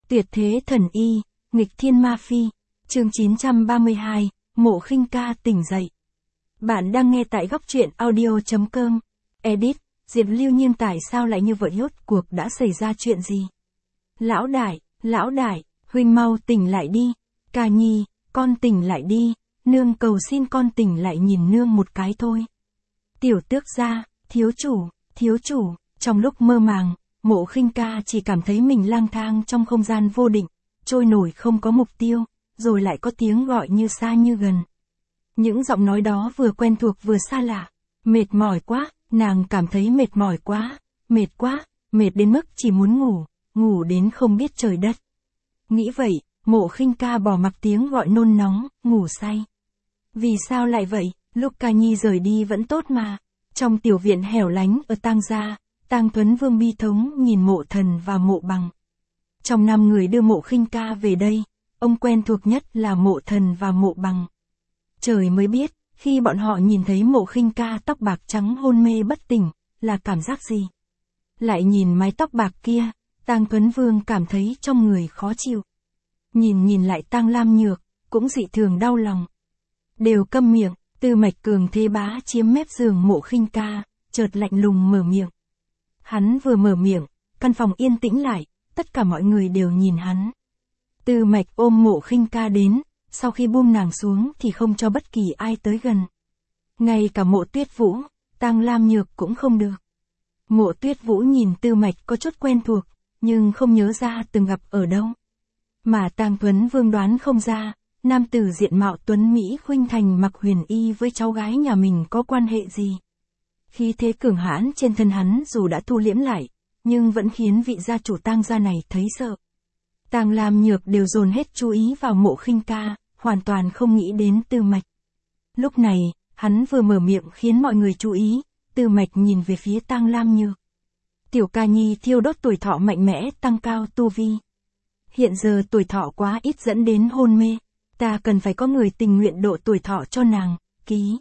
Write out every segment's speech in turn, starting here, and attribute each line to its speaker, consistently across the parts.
Speaker 1: Tuyệt thế thần y, nghịch thiên ma phi. Chương 932, Mộ Khinh Ca tỉnh dậy. Bạn đang nghe tại góc truyện audio.com. Edit, Diệp Lưu Nhưng tại sao lại như vậy, rốt cuộc đã xảy ra chuyện gì? Lão đại, huynh mau tỉnh lại đi. Ca Nhi, con tỉnh lại đi. Nương cầu xin con tỉnh lại nhìn nương một cái thôi. Tiểu Tước gia, thiếu chủ. Trong lúc mơ màng, Mộ Khinh Ca chỉ cảm thấy mình lang thang trong không gian vô định, trôi nổi không có mục tiêu, rồi lại có tiếng gọi như xa như gần. Những giọng nói đó vừa quen thuộc vừa xa lạ. Mệt mỏi quá, nàng cảm thấy mệt mỏi quá, mệt đến mức chỉ muốn ngủ đến không biết trời đất. Nghĩ vậy, Mộ Khinh Ca bỏ mặc tiếng gọi nôn nóng, ngủ say. Vì sao lại vậy, lúc Ca Nhi rời đi vẫn tốt mà. Trong tiểu viện hẻo lánh ở Tang gia, Tang Thuấn Vương bi thống nhìn Mộ Thần và Mộ Bằng. Trong 5 người đưa Mộ Khinh Ca về đây, ông quen thuộc nhất là Mộ Thần và Mộ Bằng. Trời mới biết, khi bọn họ nhìn thấy Mộ Khinh Ca tóc bạc trắng hôn mê bất tỉnh, là cảm giác gì. Lại nhìn mái tóc bạc kia, Tang Thuấn Vương cảm thấy trong người khó chịu. Nhìn lại Tang Lam Nhược, cũng dị thường đau lòng. Đều câm miệng, Tư Mạch cường thế bá chiếm mép giường Mộ Khinh Ca, chợt lạnh lùng mở miệng. Hắn vừa mở miệng, căn phòng yên tĩnh lại, tất cả mọi người đều nhìn hắn. Tư Mạch ôm Mộ Khinh Ca đến, sau khi buông nàng xuống thì không cho bất kỳ ai tới gần. Ngay cả Mộ Tuyết Vũ, Tang Lam Nhược cũng không được. Mộ Tuyết Vũ nhìn Tư Mạch có chút quen thuộc, nhưng không nhớ ra từng gặp ở đâu. Mà Tang Thuấn Vương đoán không ra, nam tử diện mạo tuấn Mỹ khuynh thành Mặc Huyền Y với cháu gái nhà mình có quan hệ gì. Khí thế cường hãn trên thân hắn dù đã thu liễm lại, nhưng vẫn khiến vị gia chủ Tang gia này thấy sợ. Tang Lam Nhược đều dồn hết chú ý vào Mộ Khinh Ca, hoàn toàn không nghĩ đến Tư Mạch. Lúc này, hắn vừa mở miệng khiến mọi người chú ý, Tư Mạch nhìn về phía Tang Lam Nhược. Tiểu Ca Nhi thiêu đốt tuổi thọ mạnh mẽ tăng cao tu vi. Hiện giờ tuổi thọ quá ít dẫn đến hôn mê, ta cần phải có người tình nguyện độ tuổi thọ cho nàng, ký.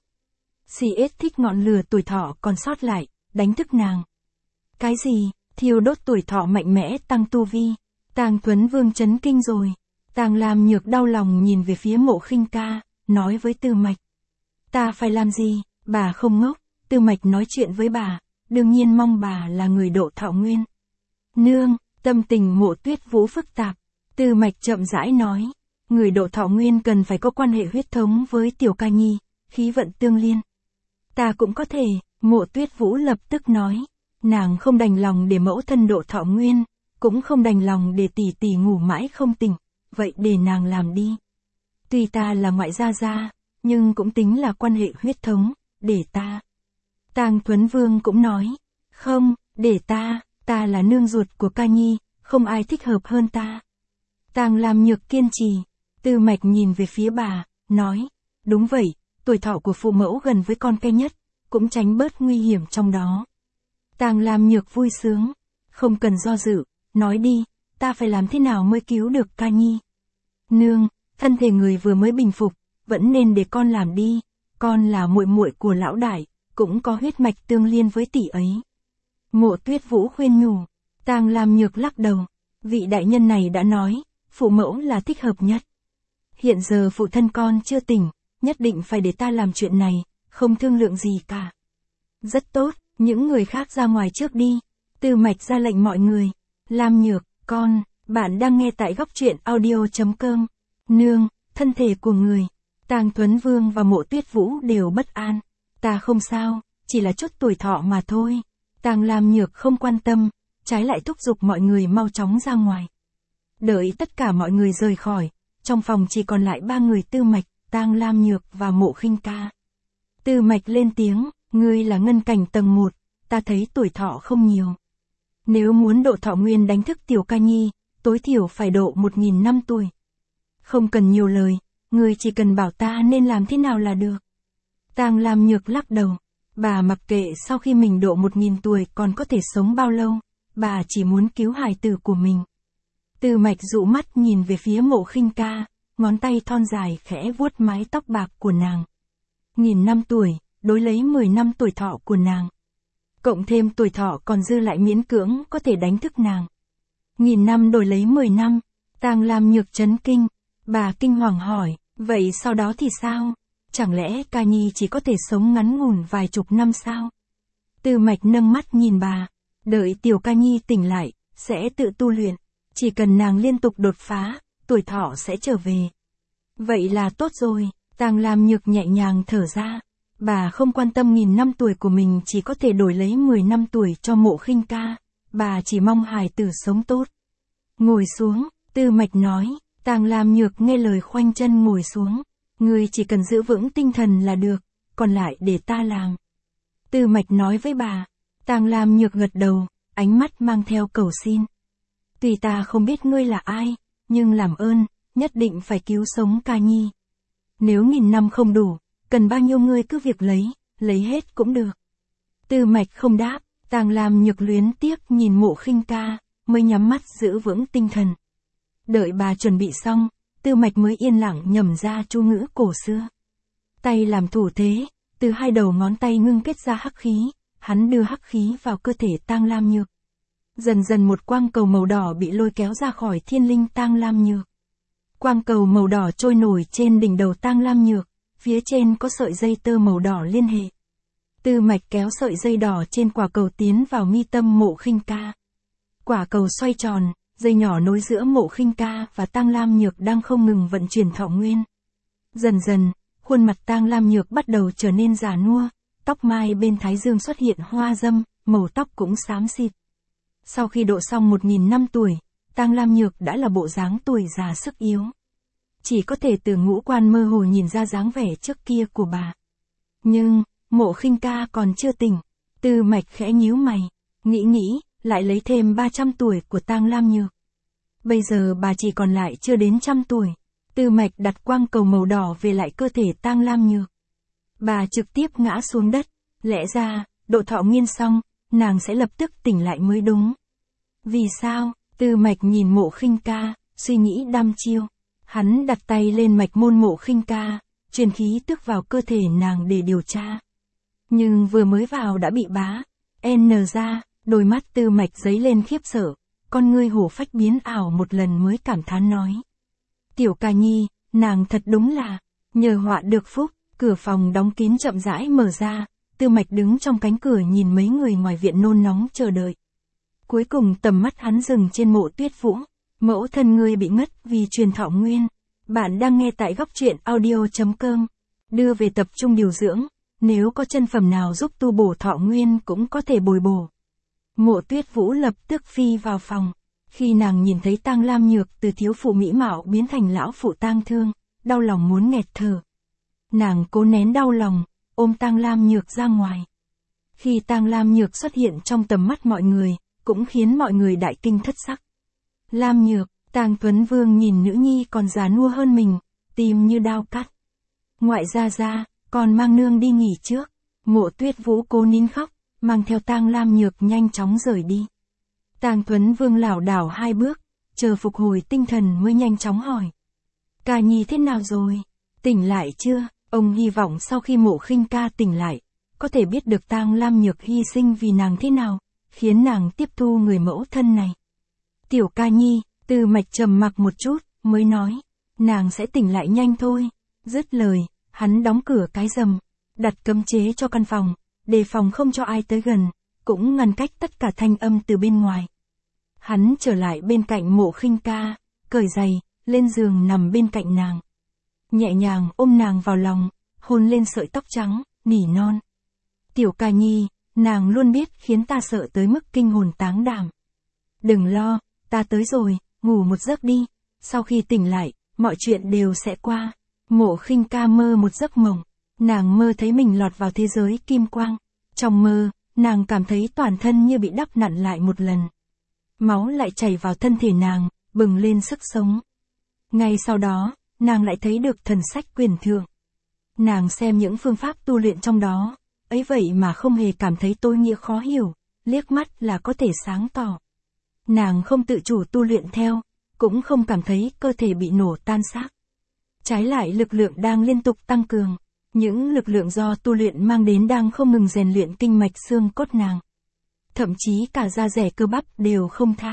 Speaker 1: CS thích ngọn lửa tuổi thọ còn sót lại, đánh thức nàng. Cái gì, thiêu đốt tuổi thọ mạnh mẽ tăng tu vi? Tang Thuấn Vương chấn kinh rồi. Tang Lam Nhược đau lòng nhìn về phía Mộ Khinh Ca, nói với Tư Mạch. Ta phải làm gì, bà không ngốc. Tư Mạch nói chuyện với bà, đương nhiên mong bà là người độ thọ nguyên. Nương, tâm tình Mộ Tuyết Vũ phức tạp. Tư Mạch chậm rãi nói, người độ thọ nguyên cần phải có quan hệ huyết thống với Tiểu Ca Nhi, khí vận tương liên. Ta cũng có thể, Mộ Tuyết Vũ lập tức nói. Nàng không đành lòng để mẫu thân độ thọ nguyên, cũng không đành lòng để tỷ tỷ ngủ mãi không tỉnh, vậy để nàng làm đi. Tuy ta là ngoại gia, nhưng cũng tính là quan hệ huyết thống, để ta. Tang Thuấn Vương cũng nói, không, để ta là nương ruột của Ca Nhi, không ai thích hợp hơn ta. Tang Lam Nhược kiên trì. Tư Mạch nhìn về phía bà, nói, đúng vậy, tuổi thọ của phụ mẫu gần với con cái nhất, cũng tránh bớt nguy hiểm trong đó. Tang Lam Nhược vui sướng, không cần do dự, nói đi, ta phải làm thế nào mới cứu được Ca Nhi? Nương, thân thể người vừa mới bình phục, vẫn nên để con làm đi, con là muội muội của lão đại, cũng có huyết mạch tương liên với tỷ ấy. Mộ Tuyết Vũ khuyên nhủ. Tang Lam Nhược lắc đầu, vị đại nhân này đã nói, phụ mẫu là thích hợp nhất. Hiện giờ phụ thân con chưa tỉnh, nhất định phải để ta làm chuyện này, không thương lượng gì cả. Rất tốt, những người khác ra ngoài trước đi. Tư Mạch ra lệnh mọi người. Lam Nhược, bạn đang nghe tại góc truyện audio.com. Nương, thân thể của người. Tang Thuấn Vương và Mộ Tuyết Vũ đều bất an. Ta không sao, chỉ là chút tuổi thọ mà thôi. Tang Lam Nhược không quan tâm, trái lại thúc giục mọi người mau chóng ra ngoài. Đợi tất cả mọi người rời khỏi, trong phòng chỉ còn lại 3 người Tư Mạch, Tang Lam Nhược và Mộ Khinh Ca. Tư Mạch lên tiếng, ngươi là ngân cảnh tầng 1, ta thấy tuổi thọ không nhiều. Nếu muốn độ thọ nguyên đánh thức Tiểu Ca Nhi, tối thiểu phải độ 1000 năm tuổi. Không cần nhiều lời, ngươi chỉ cần bảo ta nên làm thế nào là được. Tang Lam Nhược lắc đầu, bà mặc kệ sau khi mình độ 1000 tuổi còn có thể sống bao lâu, bà chỉ muốn cứu hài tử của mình. Tư Mạch dụ mắt nhìn về phía Mộ Khinh Ca, ngón tay thon dài khẽ vuốt mái tóc bạc của nàng. 1000 năm tuổi, đối lấy 10 năm tuổi thọ của nàng. Cộng thêm tuổi thọ còn dư lại miễn cưỡng có thể đánh thức nàng. 1000 năm đổi lấy 10 năm, Tang Lam Nhược chấn kinh, bà kinh hoàng hỏi, vậy sau đó thì sao? Chẳng lẽ Ca Nhi chỉ có thể sống ngắn ngủn vài chục năm sao? Tư Mạch nâng mắt nhìn bà, đợi tiểu Ca Nhi tỉnh lại, sẽ tự tu luyện, chỉ cần nàng liên tục đột phá, tuổi thọ sẽ trở về. Vậy là tốt rồi, Tang Lam Nhược nhẹ nhàng thở ra, bà không quan tâm 1000 năm tuổi của mình chỉ có thể đổi lấy 10 năm tuổi cho Mộ Khinh Ca, bà chỉ mong hài tử sống tốt. Ngồi xuống, Tư Mạch nói, Tang Lam Nhược nghe lời khoanh chân ngồi xuống, ngươi chỉ cần giữ vững tinh thần là được, còn lại để ta làm. Tư Mạch nói với bà, Tang Lam Nhược gật đầu, ánh mắt mang theo cầu xin. Tuy ta không biết ngươi là ai, nhưng làm ơn, nhất định phải cứu sống Ca Nhi. Nếu 1000 năm không đủ, cần bao nhiêu ngươi cứ việc lấy hết cũng được. Tư Mạch không đáp, Tang Lam Nhược luyến tiếc nhìn Mộ Khinh Ca, mới nhắm mắt giữ vững tinh thần. Đợi bà chuẩn bị xong, Tư Mạch mới yên lặng nhẩm ra chú ngữ cổ xưa. Tay làm thủ thế, từ hai đầu ngón tay ngưng kết ra hắc khí, hắn đưa hắc khí vào cơ thể Tang Lam Nhược. Dần dần một quang cầu màu đỏ bị lôi kéo ra khỏi thiên linh Tang Lam Nhược. Quang cầu màu đỏ trôi nổi trên đỉnh đầu Tang Lam Nhược, phía trên có sợi dây tơ màu đỏ liên hệ. Tư Mạch kéo sợi dây đỏ trên quả cầu tiến vào mi tâm Mộ Khinh Ca. Quả cầu xoay tròn, dây nhỏ nối giữa Mộ Khinh Ca và Tang Lam Nhược đang không ngừng vận chuyển thọ nguyên. Dần dần, khuôn mặt Tang Lam Nhược bắt đầu trở nên già nua, tóc mai bên thái dương xuất hiện hoa râm, màu tóc cũng xám xịt. Sau khi độ xong 1000 năm tuổi, Tang Lam Nhược đã là bộ dáng tuổi già sức yếu. Chỉ có thể từ ngũ quan mơ hồ nhìn ra dáng vẻ trước kia của bà. Nhưng, Mộ Khinh Ca còn chưa tỉnh. Tư Mạch khẽ nhíu mày, nghĩ, lại lấy thêm 300 tuổi của Tang Lam Nhược. Bây giờ bà chỉ còn lại chưa đến 100 tuổi. Tư Mạch đặt quang cầu màu đỏ về lại cơ thể Tang Lam Nhược. Bà trực tiếp ngã xuống đất, lẽ ra, độ thọ nguyên xong, nàng sẽ lập tức tỉnh lại mới đúng. Vì sao? Tư Mạch nhìn Mộ Khinh Ca, suy nghĩ đăm chiêu. Hắn đặt tay lên mạch môn Mộ Khinh Ca, truyền khí tức vào cơ thể nàng để điều tra. Nhưng vừa mới vào đã bị bá N ra, đôi mắt Tư Mạch giấy lên khiếp sợ, con ngươi hổ phách biến ảo một lần mới cảm thán nói. Tiểu Ca Nhi, nàng thật đúng là, nhờ họa được phúc. Cửa phòng đóng kín chậm rãi mở ra, Tư Mạch đứng trong cánh cửa nhìn mấy người ngoài viện nôn nóng chờ đợi. Cuối cùng tầm mắt hắn dừng trên Mộ Tuyết Vũ, mẫu thân ngươi bị ngất vì truyền thọ nguyên. Bạn đang nghe tại góc truyện audio.com, đưa về tập trung điều dưỡng, nếu có chân phẩm nào giúp tu bổ thọ nguyên cũng có thể bồi bổ. Mộ Tuyết Vũ lập tức phi vào phòng, khi nàng nhìn thấy Tang Lam Nhược từ thiếu phụ mỹ mạo biến thành lão phụ tang thương, đau lòng muốn nghẹt thở. Nàng cố nén đau lòng, ôm Tang Lam Nhược ra ngoài. Khi Tang Lam Nhược xuất hiện trong tầm mắt mọi người, cũng khiến mọi người đại kinh thất sắc. Lam Nhược, Tang Tuấn Vương nhìn nữ nhi còn già nua hơn mình, tim như đao cắt. Ngoại gia, còn mang nương đi nghỉ trước. Mộ Tuyết Vũ cố nín khóc, mang theo Tang Lam Nhược nhanh chóng rời đi. Tang Tuấn Vương lảo đảo 2 bước, chờ phục hồi tinh thần mới nhanh chóng hỏi. Ca Nhi thế nào rồi? Tỉnh lại chưa? Ông hy vọng sau khi Mộ Khinh Ca tỉnh lại, có thể biết được Tang Lam Nhược hy sinh vì nàng thế nào, khiến nàng tiếp thu người mẫu thân này. Tiểu Ca Nhi, Tư Mạch trầm mặc một chút, mới nói, nàng sẽ tỉnh lại nhanh thôi. Dứt lời, hắn đóng cửa cái rầm, đặt cấm chế cho căn phòng, đề phòng không cho ai tới gần, cũng ngăn cách tất cả thanh âm từ bên ngoài. Hắn trở lại bên cạnh Mộ Khinh Ca, cởi giày, lên giường nằm bên cạnh nàng. Nhẹ nhàng ôm nàng vào lòng, hôn lên sợi tóc trắng, nỉ non. Tiểu Ca Nhi, nàng luôn biết khiến ta sợ tới mức kinh hồn táng đảm. Đừng lo, ta tới rồi, ngủ một giấc đi, sau khi tỉnh lại, mọi chuyện đều sẽ qua. Mộ Khinh Ca mơ một giấc mộng, nàng mơ thấy mình lọt vào thế giới kim quang. Trong mơ, nàng cảm thấy toàn thân như bị đắp nặn lại một lần. Máu lại chảy vào thân thể nàng, bừng lên sức sống. Ngay sau đó, nàng lại thấy được thần sách quyền thượng. Nàng xem những phương pháp tu luyện trong đó, ấy vậy mà không hề cảm thấy tối nghĩa khó hiểu, liếc mắt là có thể sáng tỏ. Nàng không tự chủ tu luyện theo, cũng không cảm thấy cơ thể bị nổ tan xác. Trái lại lực lượng đang liên tục tăng cường, những lực lượng do tu luyện mang đến đang không ngừng rèn luyện kinh mạch xương cốt nàng. Thậm chí cả da rẻ cơ bắp đều không tha.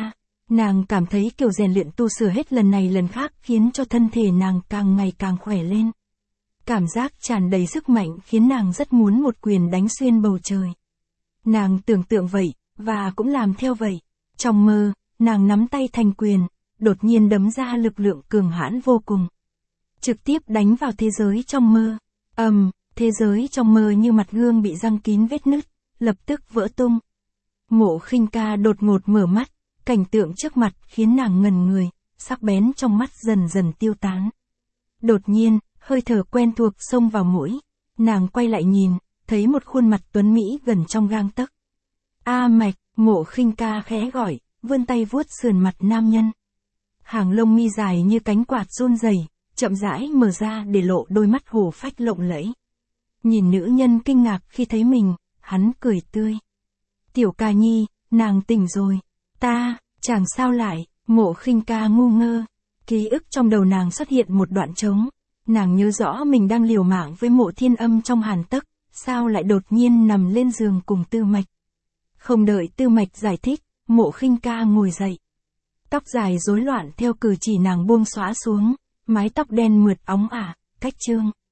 Speaker 1: Nàng cảm thấy kiểu rèn luyện tu sửa hết lần này lần khác khiến cho thân thể nàng càng ngày càng khỏe lên. Cảm giác tràn đầy sức mạnh khiến nàng rất muốn một quyền đánh xuyên bầu trời. Nàng tưởng tượng vậy, và cũng làm theo vậy. Trong mơ, nàng nắm tay thành quyền, đột nhiên đấm ra lực lượng cường hãn vô cùng. Trực tiếp đánh vào thế giới trong mơ. Thế giới trong mơ như mặt gương bị răng kín vết nứt, lập tức vỡ tung. Mộ Khinh Ca đột ngột mở mắt, cảnh tượng trước mặt khiến nàng ngần người, sắc bén trong mắt dần dần tiêu tán. Đột nhiên, hơi thở quen thuộc xông vào mũi, nàng quay lại nhìn, thấy một khuôn mặt tuấn mỹ gần trong gang tấc. A Mạch, Mộ Khinh Ca khẽ gọi, vươn tay vuốt sườn mặt nam nhân. Hàng lông mi dài như cánh quạt run rẩy, chậm rãi mở ra để lộ đôi mắt hổ phách lộng lẫy. Nhìn nữ nhân kinh ngạc khi thấy mình, hắn cười tươi. Tiểu Ca Nhi, nàng tỉnh rồi. Chàng sao lại, Mộ Khinh Ca ngu ngơ. Ký ức trong đầu nàng xuất hiện một đoạn trống. Nàng nhớ rõ mình đang liều mạng với Mộ Thiên Âm trong hàn tấc, sao lại đột nhiên nằm lên giường cùng Tư Mạch. Không đợi Tư Mạch giải thích, Mộ Khinh Ca ngồi dậy. Tóc dài rối loạn theo cử chỉ nàng buông xõa xuống, mái tóc đen mượt óng ả, cách trương.